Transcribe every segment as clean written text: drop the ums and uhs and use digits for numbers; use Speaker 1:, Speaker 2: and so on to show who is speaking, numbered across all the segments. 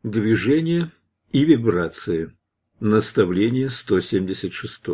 Speaker 1: Движение и вибрации. Наставление 176.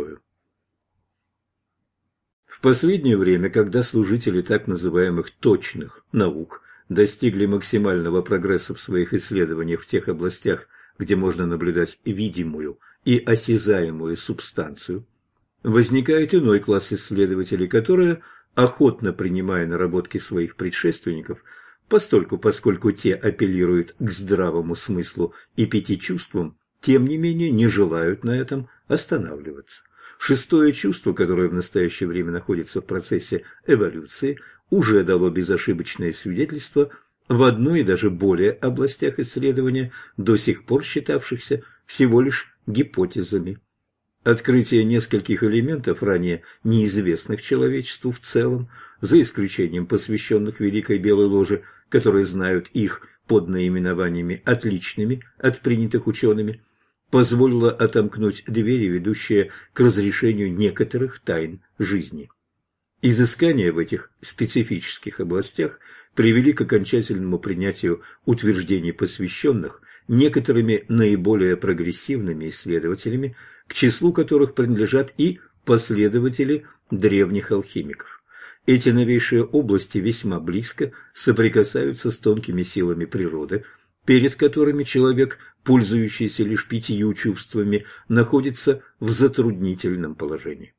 Speaker 1: В последнее время, когда служители так называемых «точных» наук достигли максимального прогресса в своих исследованиях в тех областях, где можно наблюдать видимую и осязаемую субстанцию, возникает иной класс исследователей, которые, охотно принимая наработки своих предшественников, поскольку те апеллируют к здравому смыслу и пяти чувствам, тем не менее не желают на этом останавливаться. Шестое чувство, которое в настоящее время находится в процессе эволюции, уже дало безошибочное свидетельство в одной и даже более областях исследования, до сих пор считавшихся всего лишь гипотезами. Открытие нескольких элементов, ранее неизвестных человечеству в целом, за исключением посвященных Великой Белой Ложе, которые знают их под наименованиями отличными от принятых учеными, позволило отомкнуть двери, ведущие к разрешению некоторых тайн жизни. Изыскания в этих специфических областях привели к окончательному принятию утверждений посвященных некоторыми наиболее прогрессивными исследователями, к числу которых принадлежат и последователи древних алхимиков. Эти новейшие области весьма близко соприкасаются с тонкими силами природы, перед которыми человек, пользующийся лишь пятью чувствами, находится в затруднительном положении.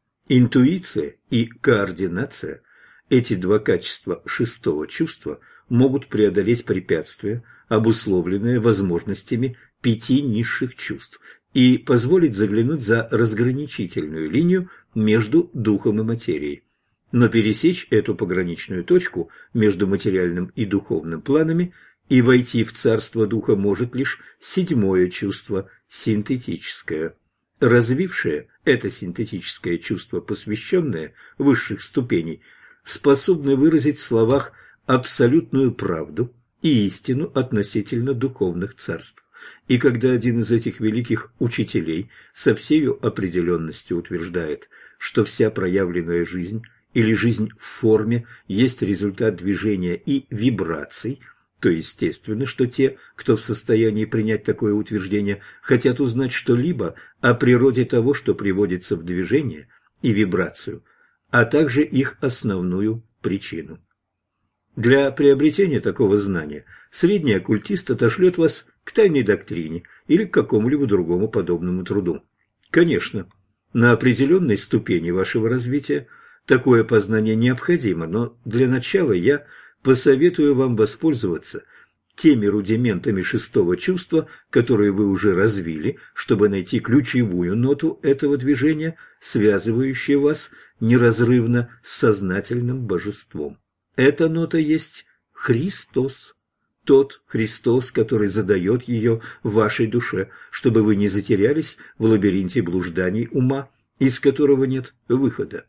Speaker 1: Интуиция и координация – эти два качества шестого чувства могут преодолеть препятствия, обусловленные возможностями пяти низших чувств, и позволить заглянуть за разграничительную линию между духом и материей. Но пересечь эту пограничную точку между материальным и духовным планами и войти в царство духа может лишь седьмое чувство – синтетическое. Развившее это синтетическое чувство, посвященное высших ступеней, способны выразить в словах абсолютную правду и истину относительно духовных царств. И когда один из этих великих учителей со всею определенностью утверждает, что вся проявленная жизнь или жизнь в форме есть результат движения и вибраций, то естественно, что те, кто в состоянии принять такое утверждение, хотят узнать что-либо о природе того, что приводится в движение и вибрацию, а также их основную причину. Для приобретения такого знания средний оккультист отошлет вас к тайной доктрине или к какому-либо другому подобному труду. Конечно, на определенной ступени вашего развития такое познание необходимо, но для начала я посоветую вам воспользоваться теми рудиментами шестого чувства, которые вы уже развили, чтобы найти ключевую ноту этого движения, связывающую вас неразрывно с сознательным божеством. Эта нота есть Христос, тот Христос, который задает ее в вашей душе, чтобы вы не затерялись в лабиринте блужданий ума, из которого нет выхода.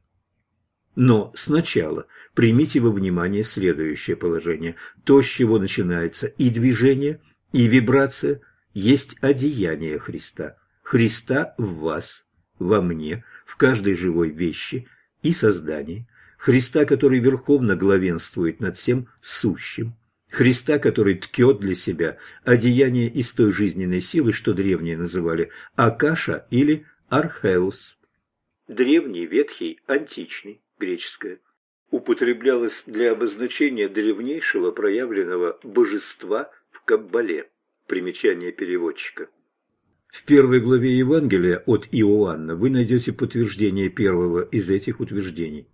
Speaker 1: Но сначала примите во внимание следующее положение. То, с чего начинается и движение, и вибрация, есть одеяние Христа. Христа в вас, во мне, в каждой живой вещи и создании. Христа, который верховно главенствует над всем сущим. Христа, который ткет для себя одеяние из той жизненной силы, что древние называли Акаша или Археус. Древний, ветхий, античный, греческое, употреблялось для обозначения древнейшего проявленного божества в Каббале. Примечание переводчика. В первой главе Евангелия от Иоанна вы найдете подтверждение первого из этих утверждений.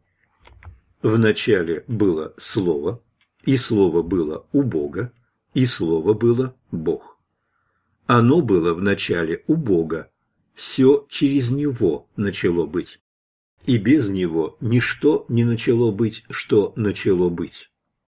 Speaker 1: В начале было Слово, и Слово было у Бога, и Слово было Бог. Оно было в начале у Бога, все через Него начало быть. И без Него ничто не начало быть, что начало быть.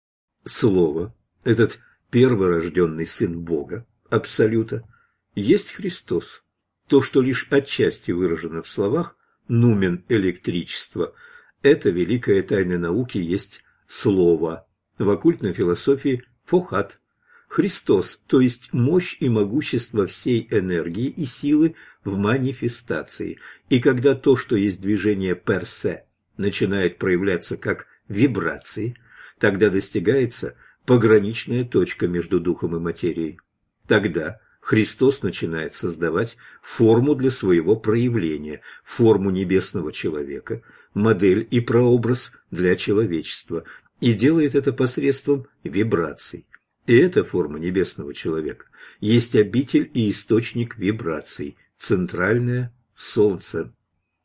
Speaker 1: Слово, этот перворожденный Сын Бога, Абсолюта, есть Христос. То, что лишь отчасти выражено в словах «нумен электричество», это великая тайна науки есть Слово. В оккультной философии Фохат. Христос, то есть мощь и могущество всей энергии и силы в манифестации. И когда то, что есть движение персе, начинает проявляться как вибрации, тогда достигается пограничная точка между духом и материей. Тогда Христос начинает создавать форму для своего проявления, форму небесного человека, модель и прообраз для человечества, и делает это посредством вибраций. И эта форма небесного человека есть обитель и источник вибраций, центральное Солнце.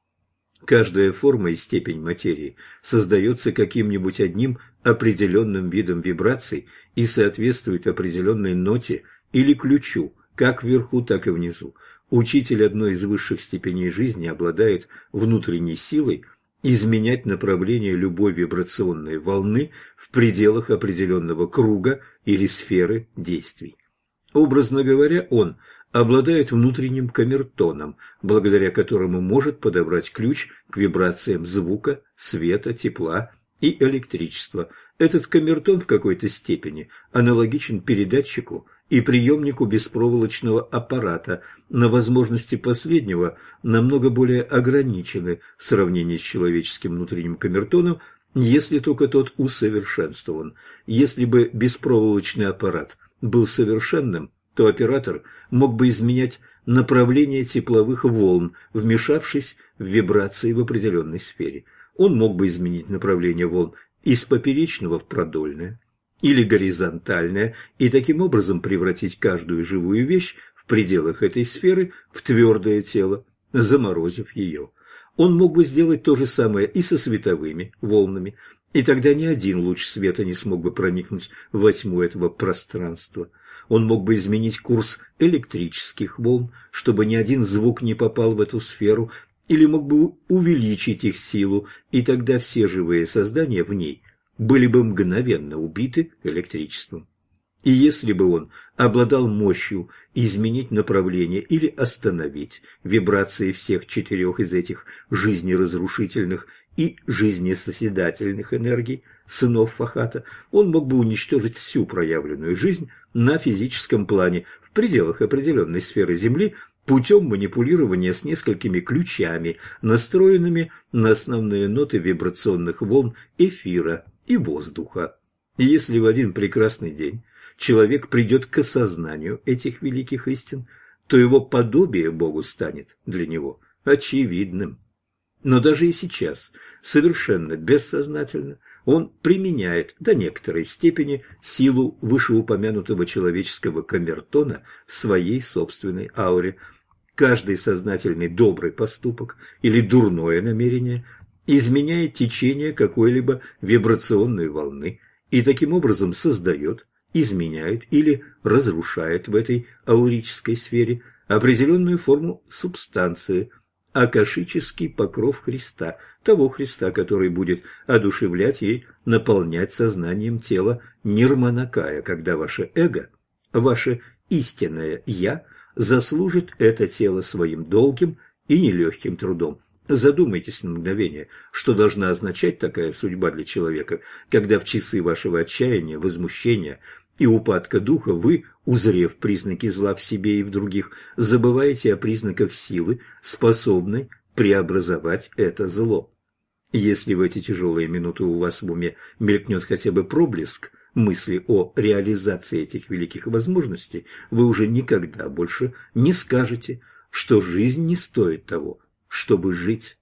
Speaker 1: Каждая форма и степень материи создается каким-нибудь одним определенным видом вибраций и соответствует определенной ноте или ключу, как вверху, так и внизу. Учитель одной из высших степеней жизни обладает внутренней силой изменять направление любой вибрационной волны в пределах определенного круга или сферы действий. Образно говоря, он обладает внутренним камертоном, благодаря которому может подобрать ключ к вибрациям звука, света, тепла и электричества. Этот камертон в какой-то степени аналогичен передатчику и приемнику беспроволочного аппарата, но возможности последнего намного более ограничены в сравнении с человеческим внутренним камертоном, если только тот усовершенствован. Если бы беспроволочный аппарат был совершенным, то оператор мог бы изменять направление тепловых волн, вмешавшись в вибрации в определенной сфере. Он мог бы изменить направление волн из поперечного в продольное или горизонтальное и таким образом превратить каждую живую вещь в пределах этой сферы в твердое тело, заморозив ее. Он мог бы сделать то же самое и со световыми волнами, и тогда ни один луч света не смог бы проникнуть во тьму этого пространства. Он мог бы изменить курс электрических волн, чтобы ни один звук не попал в эту сферу, или мог бы увеличить их силу, и тогда все живые создания в ней были бы мгновенно убиты электричеством. И если бы он обладал мощью изменить направление или остановить вибрации всех 4 из этих жизнеразрушительных и жизнесозидательных энергий сынов Фахата, он мог бы уничтожить всю проявленную жизнь на физическом плане в пределах определенной сферы Земли путем манипулирования с несколькими ключами, настроенными на основные ноты вибрационных волн эфира и воздуха. И если в один прекрасный день человек придет к осознанию этих великих истин, то его подобие Богу станет для него очевидным. Но даже и сейчас, совершенно бессознательно, он применяет до некоторой степени силу вышеупомянутого человеческого камертона в своей собственной ауре. Каждый сознательный добрый поступок или дурное намерение изменяет течение какой-либо вибрационной волны и таким образом создает, изменяет или разрушает в этой аурической сфере определенную форму субстанции, акашический покров Христа, того Христа, который будет одушевлять и наполнять сознанием тело Нирманакая, когда ваше эго, ваше истинное «я» заслужит это тело своим долгим и нелегким трудом. Задумайтесь на мгновение, что должна означать такая судьба для человека, когда в часы вашего отчаяния, возмущения и упадка духа вы, узрев признаки зла в себе и в других, забываете о признаках силы, способной преобразовать это зло. Если в эти тяжелые минуты у вас в уме мелькнет хотя бы проблеск мысли о реализации этих великих возможностей, вы уже никогда больше не скажете, что жизнь не стоит того, чтобы жить.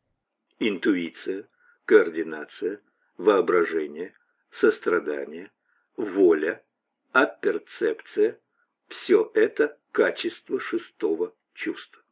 Speaker 1: Интуиция, координация, воображение, сострадание, воля, апперцепция – все это качество 6-го чувства.